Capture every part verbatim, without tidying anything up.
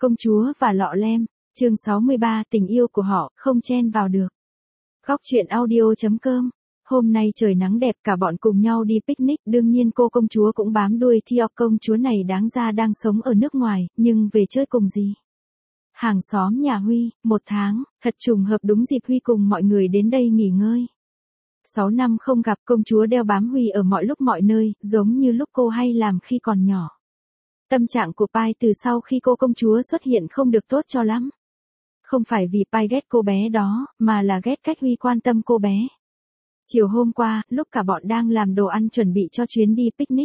Công chúa và lọ lem, chương sáu mươi ba, tình yêu của họ, không chen vào được. Góc truyện audio.com. Hôm nay trời nắng đẹp, cả bọn cùng nhau đi picnic, đương nhiên cô công chúa cũng bám đuôi theo. Công chúa này đáng ra đang sống ở nước ngoài, nhưng về chơi cùng gì? Hàng xóm nhà Huy, một tháng, thật trùng hợp đúng dịp Huy cùng mọi người đến đây nghỉ ngơi. Sáu năm không gặp, công chúa đeo bám Huy ở mọi lúc mọi nơi, giống như lúc cô hay làm khi còn nhỏ. Tâm trạng của Pai từ sau khi cô công chúa xuất hiện không được tốt cho lắm. Không phải vì Pai ghét cô bé đó, mà là ghét cách Huy quan tâm cô bé. Chiều hôm qua, lúc cả bọn đang làm đồ ăn chuẩn bị cho chuyến đi picnic,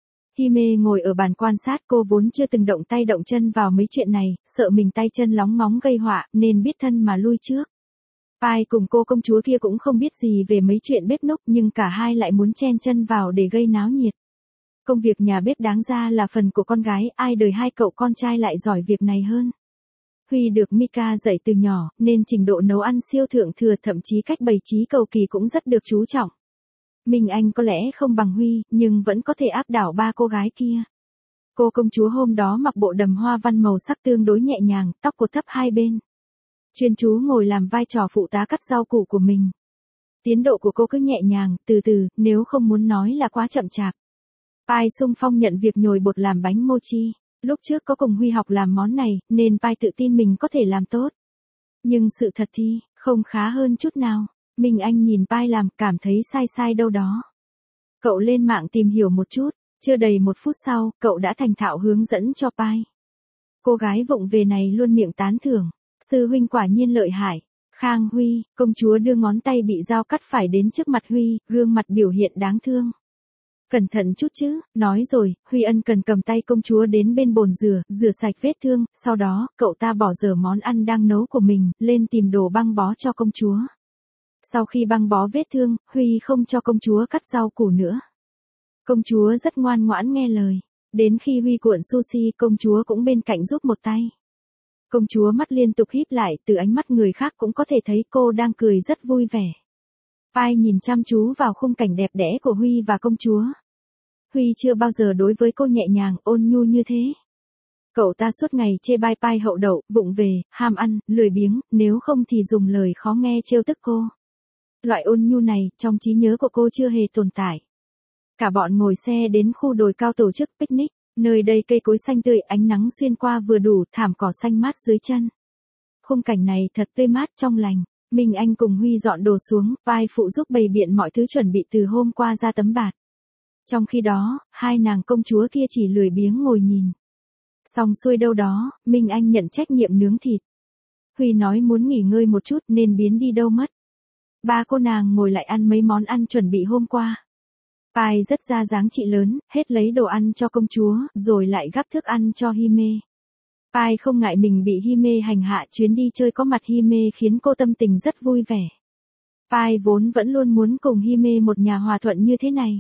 Hime ngồi ở bàn quan sát. Cô vốn chưa từng động tay động chân vào mấy chuyện này, sợ mình tay chân lóng ngóng gây họa, nên biết thân mà lui trước. Pai cùng cô công chúa kia cũng không biết gì về mấy chuyện bếp núc, nhưng cả hai lại muốn chen chân vào để gây náo nhiệt. Công việc nhà bếp đáng ra là phần của con gái, ai đời hai cậu con trai lại giỏi việc này hơn. Huy được Mika dạy từ nhỏ, nên trình độ nấu ăn siêu thượng thừa, thậm chí cách bày trí cầu kỳ cũng rất được chú trọng. Minh Anh có lẽ không bằng Huy, nhưng vẫn có thể áp đảo ba cô gái kia. Cô công chúa hôm đó mặc bộ đầm hoa văn màu sắc tương đối nhẹ nhàng, tóc cột thấp hai bên. Chuyên chú ngồi làm vai trò phụ tá cắt rau củ của mình. Tiến độ của cô cứ nhẹ nhàng, từ từ, nếu không muốn nói là quá chậm chạp. Pai xung phong nhận việc nhồi bột làm bánh mochi. Lúc trước có cùng Huy học làm món này, nên Pai tự tin mình có thể làm tốt. Nhưng sự thật thì, không khá hơn chút nào. Minh Anh nhìn Pai làm, cảm thấy sai sai đâu đó. Cậu lên mạng tìm hiểu một chút, chưa đầy một phút sau, cậu đã thành thạo hướng dẫn cho Pai. Cô gái vụng về này luôn miệng tán thưởng. Sư huynh quả nhiên lợi hại. Khang Huy, công chúa đưa ngón tay bị dao cắt phải đến trước mặt Huy, gương mặt biểu hiện đáng thương. Cẩn thận chút chứ, nói rồi, Huy ân cần cầm tay công chúa đến bên bồn rửa, rửa sạch vết thương, sau đó, cậu ta bỏ dở món ăn đang nấu của mình, lên tìm đồ băng bó cho công chúa. Sau khi băng bó vết thương, Huy không cho công chúa cắt rau củ nữa. Công chúa rất ngoan ngoãn nghe lời. Đến khi Huy cuộn sushi, công chúa cũng bên cạnh giúp một tay. Công chúa mắt liên tục híp lại, từ ánh mắt người khác cũng có thể thấy cô đang cười rất vui vẻ. Pai nhìn chăm chú vào khung cảnh đẹp đẽ của Huy và công chúa. Huy chưa bao giờ đối với cô nhẹ nhàng, ôn nhu như thế. Cậu ta suốt ngày chê bai Pai hậu đậu, vụng về, ham ăn, lười biếng, nếu không thì dùng lời khó nghe trêu tức cô. Loại ôn nhu này, trong trí nhớ của cô chưa hề tồn tại. Cả bọn ngồi xe đến khu đồi cao tổ chức picnic, nơi đây cây cối xanh tươi, ánh nắng xuyên qua vừa đủ, thảm cỏ xanh mát dưới chân. Khung cảnh này thật tươi mát trong lành. Minh Anh cùng Huy dọn đồ xuống, Pai phụ giúp bày biện mọi thứ chuẩn bị từ hôm qua ra tấm bạt. Trong khi đó, hai nàng công chúa kia chỉ lười biếng ngồi nhìn. Xong xuôi đâu đó, Minh Anh nhận trách nhiệm nướng thịt. Huy nói muốn nghỉ ngơi một chút nên biến đi đâu mất. Ba cô nàng ngồi lại ăn mấy món ăn chuẩn bị hôm qua. Pai rất ra dáng chị lớn, hết lấy đồ ăn cho công chúa, rồi lại gắp thức ăn cho Hime. Pai không ngại mình bị Hime hành hạ, chuyến đi chơi có mặt Hime khiến cô tâm tình rất vui vẻ. Pai vốn vẫn luôn muốn cùng Hime một nhà hòa thuận như thế này.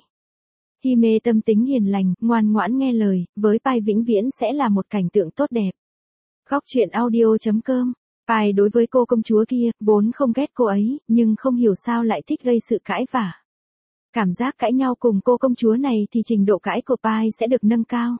Hime tâm tính hiền lành, ngoan ngoãn nghe lời, với Pai vĩnh viễn sẽ là một cảnh tượng tốt đẹp. Góc truyện audio.com. Pai đối với cô công chúa kia, vốn không ghét cô ấy, nhưng không hiểu sao lại thích gây sự cãi vã. Cảm giác cãi nhau cùng cô công chúa này thì trình độ cãi của Pai sẽ được nâng cao.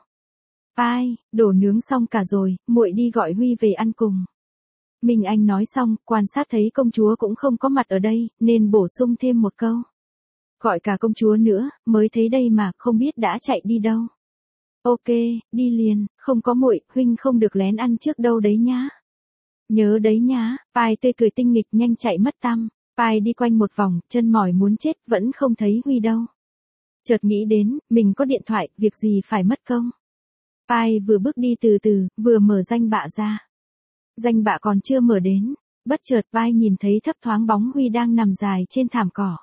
Pai, đồ nướng xong cả rồi, muội đi gọi Huy về ăn cùng. Minh Anh nói xong, quan sát thấy công chúa cũng không có mặt ở đây, nên bổ sung thêm một câu. Gọi cả công chúa nữa, mới thấy đây mà, không biết đã chạy đi đâu. Ok, đi liền, không có muội, huynh không được lén ăn trước đâu đấy nhá. Nhớ đấy nhá. Pai tươi cười tinh nghịch nhanh chạy mất tăm. Pai đi quanh một vòng, chân mỏi muốn chết, vẫn không thấy Huy đâu. Chợt nghĩ đến, mình có điện thoại, việc gì phải mất công. Pai vừa bước đi từ từ, vừa mở danh bạ ra. Danh bạ còn chưa mở đến, bất chợt Pai nhìn thấy thấp thoáng bóng Huy đang nằm dài trên thảm cỏ.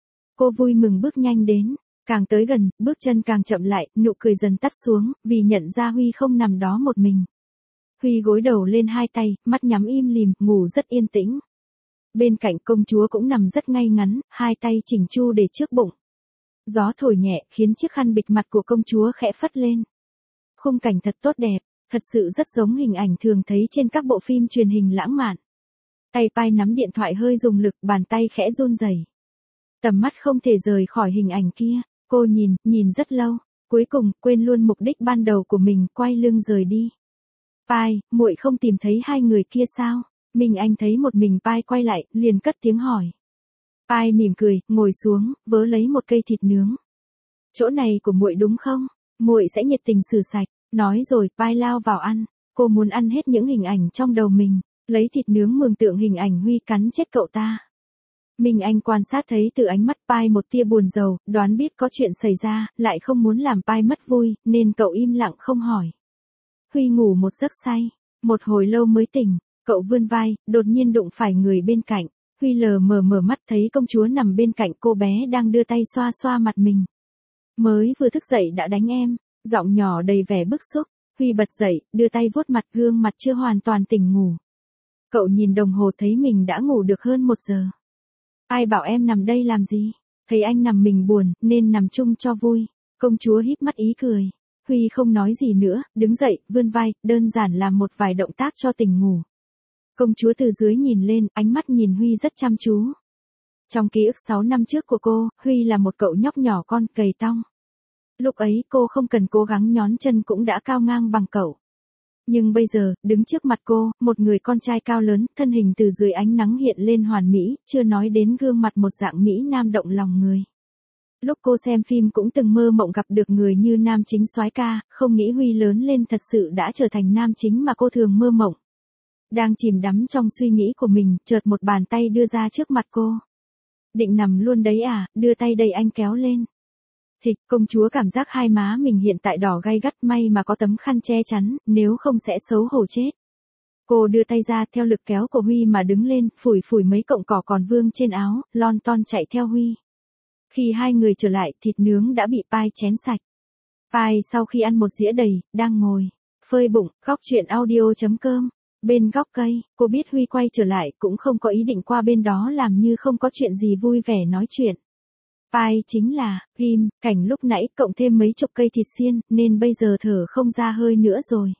Cô vui mừng bước nhanh đến, càng tới gần, bước chân càng chậm lại, nụ cười dần tắt xuống, vì nhận ra Huy không nằm đó một mình. Huy gối đầu lên hai tay, mắt nhắm im lìm, ngủ rất yên tĩnh. Bên cạnh công chúa cũng nằm rất ngay ngắn, hai tay chỉnh chu để trước bụng. Gió thổi nhẹ, khiến chiếc khăn bịt mặt của công chúa khẽ phất lên. Khung cảnh thật tốt đẹp, thật sự rất giống hình ảnh thường thấy trên các bộ phim truyền hình lãng mạn. Tay Pai nắm điện thoại hơi dùng lực, bàn tay khẽ run rẩy. Tầm mắt không thể rời khỏi hình ảnh kia, cô nhìn, nhìn rất lâu, cuối cùng, quên luôn mục đích ban đầu của mình, quay lưng rời đi. Pai, muội không tìm thấy hai người kia sao? Minh Anh thấy một mình Pai quay lại, liền cất tiếng hỏi. Pai mỉm cười, ngồi xuống, vớ lấy một cây thịt nướng. Chỗ này của muội đúng không? Muội sẽ nhiệt tình xử sạch. Nói rồi, Pai lao vào ăn. Cô muốn ăn hết những hình ảnh trong đầu mình, lấy thịt nướng mường tượng hình ảnh Huy cắn chết cậu ta. Minh Anh quan sát thấy từ ánh mắt Pai một tia buồn rầu, đoán biết có chuyện xảy ra, lại không muốn làm Pai mất vui, nên cậu im lặng không hỏi. Huy ngủ một giấc say, một hồi lâu mới tỉnh, cậu vươn vai, đột nhiên đụng phải người bên cạnh. Huy lờ mờ mở mắt thấy công chúa nằm bên cạnh cô bé đang đưa tay xoa xoa mặt mình. Mới vừa thức dậy đã đánh em, giọng nhỏ đầy vẻ bức xúc. Huy bật dậy, đưa tay vuốt mặt, gương mặt chưa hoàn toàn tỉnh ngủ. Cậu nhìn đồng hồ thấy mình đã ngủ được hơn một giờ. Ai bảo em nằm đây làm gì? Thấy anh nằm mình buồn, nên nằm chung cho vui. Công chúa híp mắt ý cười. Huy không nói gì nữa, đứng dậy, vươn vai, đơn giản làm một vài động tác cho tỉnh ngủ. Công chúa từ dưới nhìn lên, ánh mắt nhìn Huy rất chăm chú. Trong ký ức sáu năm trước của cô, Huy là một cậu nhóc nhỏ con, gầy tong. Lúc ấy cô không cần cố gắng nhón chân cũng đã cao ngang bằng cậu. Nhưng bây giờ, đứng trước mặt cô, một người con trai cao lớn, thân hình từ dưới ánh nắng hiện lên hoàn mỹ, chưa nói đến gương mặt một dạng Mỹ Nam động lòng người. Lúc cô xem phim cũng từng mơ mộng gặp được người như nam chính soái ca, không nghĩ Huy lớn lên thật sự đã trở thành nam chính mà cô thường mơ mộng. Đang chìm đắm trong suy nghĩ của mình, chợt một bàn tay đưa ra trước mặt cô. Định nằm luôn đấy à, đưa tay đây anh kéo lên. Thịch, công chúa cảm giác hai má mình hiện tại đỏ gay gắt, may mà có tấm khăn che chắn, nếu không sẽ xấu hổ chết. Cô đưa tay ra theo lực kéo của Huy mà đứng lên, phủi phủi mấy cọng cỏ còn vương trên áo, lon ton chạy theo Huy. Khi hai người trở lại, thịt nướng đã bị Pai chén sạch. Pai sau khi ăn một dĩa đầy, đang ngồi, phơi bụng, góc chuyện audio chấm com. Bên góc cây, cô biết Huy quay trở lại, cũng không có ý định qua bên đó làm như không có chuyện gì vui vẻ nói chuyện. Pai chính là, ghim, cảnh lúc nãy cộng thêm mấy chục cây thịt xiên, nên bây giờ thở không ra hơi nữa rồi.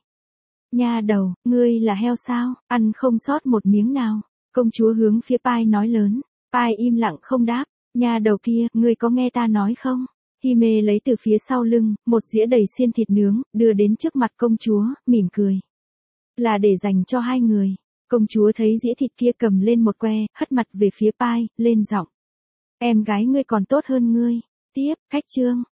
Nha đầu, ngươi là heo sao, ăn không sót một miếng nào. Công chúa hướng phía Pai nói lớn. Pai im lặng không đáp. Nha đầu kia, ngươi có nghe ta nói không? Hime lấy từ phía sau lưng, một dĩa đầy xiên thịt nướng, đưa đến trước mặt công chúa, mỉm cười. Là để dành cho hai người. Công chúa thấy dĩa thịt kia cầm lên một que, hất mặt về phía Pai, lên giọng. Em gái ngươi còn tốt hơn ngươi. Tiếp, khách trương.